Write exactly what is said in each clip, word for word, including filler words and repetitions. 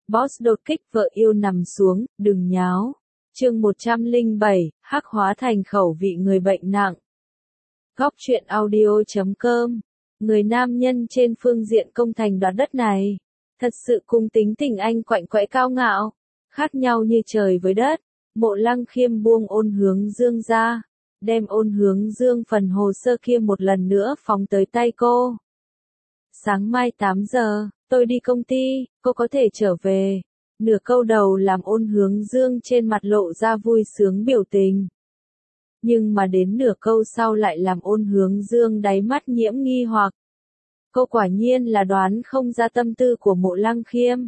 Boss đột kích vợ yêu nằm xuống, đừng nháo. Chương một trăm lẻ bảy, hắc hóa thành khẩu vị người bệnh nặng. Góc truyện audio chấm com. Người nam nhân trên phương diện công thành đoạt đất này, thật sự cùng tính tình anh quạnh quẽ cao ngạo, khác nhau như trời với đất. Mộ Lăng Khiêm buông Ôn Hướng Dương ra, đem Ôn Hướng Dương phần hồ sơ kia một lần nữa phóng tới tay cô. Sáng mai tám giờ, tôi đi công ty, cô có thể trở về. Nửa câu đầu làm Ôn Hướng Dương trên mặt lộ ra vui sướng biểu tình. Nhưng mà đến nửa câu sau lại làm Ôn Hướng Dương đáy mắt nhiễm nghi hoặc. Cô quả nhiên là đoán không ra tâm tư của Mộ Lăng Khiêm.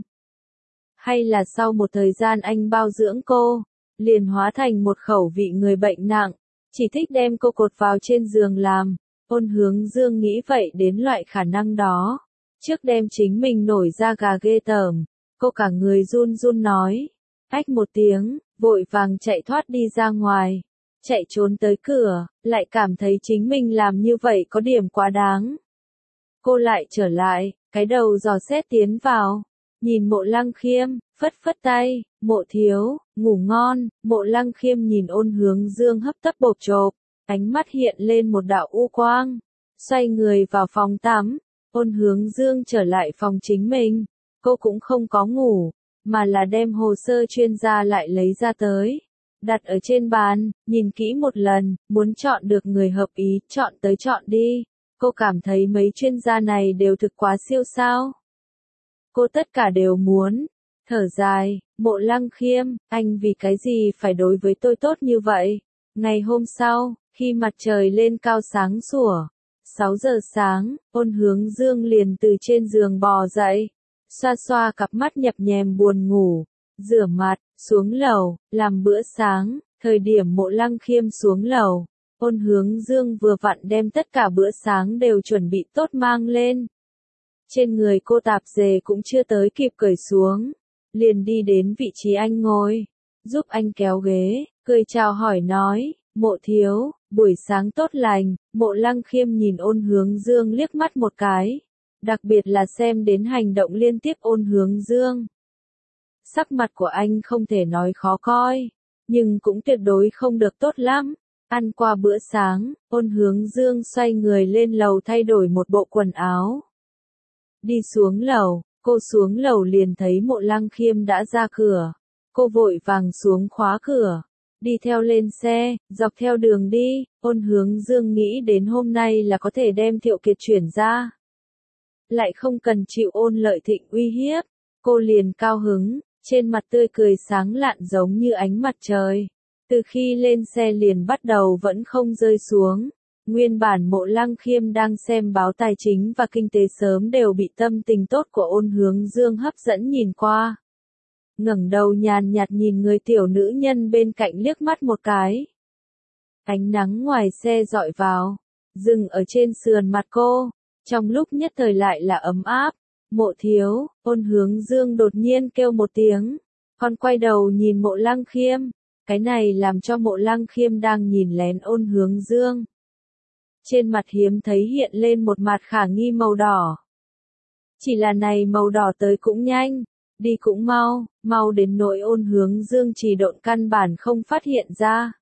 Hay là sau một thời gian anh bao dưỡng cô, liền hóa thành một khẩu vị người bệnh nặng, chỉ thích đem cô cột vào trên giường làm. Ôn Hướng Dương nghĩ vậy đến loại khả năng đó. Trước đem chính mình nổi ra gà ghê tởm, cô cả người run run nói. Ách một tiếng, vội vàng chạy thoát đi ra ngoài. Chạy trốn tới cửa, lại cảm thấy chính mình làm như vậy có điểm quá đáng. Cô lại trở lại, cái đầu dò xét tiến vào. Nhìn Mộ Lăng Khiêm, phất phất tay, Mộ thiếu, ngủ ngon. Mộ Lăng Khiêm nhìn Ôn Hướng Dương hấp tấp bộp chộp, ánh mắt hiện lên một đạo u quang, xoay người vào phòng tắm. Ôn Hướng Dương trở lại phòng chính mình, cô cũng không có ngủ, mà là đem hồ sơ chuyên gia lại lấy ra tới, đặt ở trên bàn, nhìn kỹ một lần, muốn chọn được người hợp ý, chọn tới chọn đi. Cô cảm thấy mấy chuyên gia này đều thực quá siêu sao. Cô tất cả đều muốn. Thở dài, Mộ Lăng Khiêm, anh vì cái gì phải đối với tôi tốt như vậy? Ngày hôm sau, khi mặt trời lên cao sáng sủa, sáu giờ sáng, Ôn Hướng Dương liền từ trên giường bò dậy, xoa xoa cặp mắt nhập nhèm buồn ngủ, rửa mặt, xuống lầu, làm bữa sáng. Thời điểm Mộ Lăng Khiêm xuống lầu, Ôn Hướng Dương vừa vặn đem tất cả bữa sáng đều chuẩn bị tốt mang lên. Trên người cô tạp dề cũng chưa tới kịp cởi xuống, liền đi đến vị trí anh ngồi, giúp anh kéo ghế, cười chào hỏi nói, Mộ thiếu, buổi sáng tốt lành. Mộ Lăng Khiêm nhìn Ôn Hướng Dương liếc mắt một cái, đặc biệt là xem đến hành động liên tiếp Ôn Hướng Dương. Sắc mặt của anh không thể nói khó coi, nhưng cũng tuyệt đối không được tốt lắm. Ăn qua bữa sáng, Ôn Hướng Dương xoay người lên lầu thay đổi một bộ quần áo. Đi xuống lầu, cô xuống lầu liền thấy Mộ Lăng Khiêm đã ra cửa. Cô vội vàng xuống khóa cửa, đi theo lên xe, dọc theo đường đi. Ôn Hướng Dương nghĩ đến hôm nay là có thể đem Thiệu Kiệt chuyển ra, lại không cần chịu Ôn Lợi Thịnh uy hiếp, cô liền cao hứng, trên mặt tươi cười sáng lạn giống như ánh mặt trời. Từ khi lên xe liền bắt đầu vẫn không rơi xuống. Nguyên bản Mộ Lăng Khiêm đang xem báo tài chính và kinh tế sớm đều bị tâm tình tốt của Ôn Hướng Dương hấp dẫn nhìn qua. Ngẩng đầu nhàn nhạt nhìn người tiểu nữ nhân bên cạnh liếc mắt một cái. Ánh nắng ngoài xe dọi vào, dừng ở trên sườn mặt cô, trong lúc nhất thời lại là ấm áp. Mộ thiếu, Ôn Hướng Dương đột nhiên kêu một tiếng, còn quay đầu nhìn Mộ Lăng Khiêm. Cái này làm cho Mộ Lăng Khiêm đang nhìn lén Ôn Hướng Dương, trên mặt hiếm thấy hiện lên một mặt khả nghi màu đỏ. Chỉ là này màu đỏ tới cũng nhanh, đi cũng mau, mau đến nỗi Ôn Hướng Dương chỉ độn căn bản không phát hiện ra.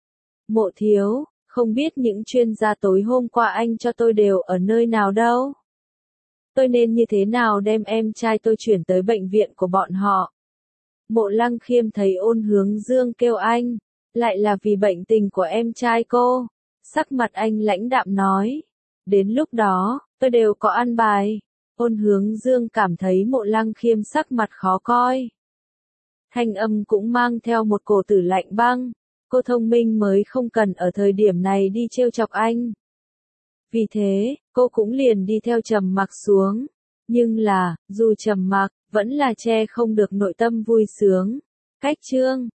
Mộ thiếu, không biết những chuyên gia tối hôm qua anh cho tôi đều ở nơi nào đâu? Tôi nên như thế nào đem em trai tôi chuyển tới bệnh viện của bọn họ? Mộ Lăng Khiêm thấy Ôn Hướng Dương kêu anh, lại là vì bệnh tình của em trai cô. Sắc mặt anh lãnh đạm nói, đến lúc đó, tôi đều có ăn bài. Ôn Hướng Dương cảm thấy Mộ Lăng Khiêm sắc mặt khó coi. Thanh âm cũng mang theo một cổ tử lạnh băng, cô thông minh mới không cần ở thời điểm này đi trêu chọc anh. Vì thế, cô cũng liền đi theo trầm mặc xuống. Nhưng là, dù trầm mặc, vẫn là che không được nội tâm vui sướng. Cách chương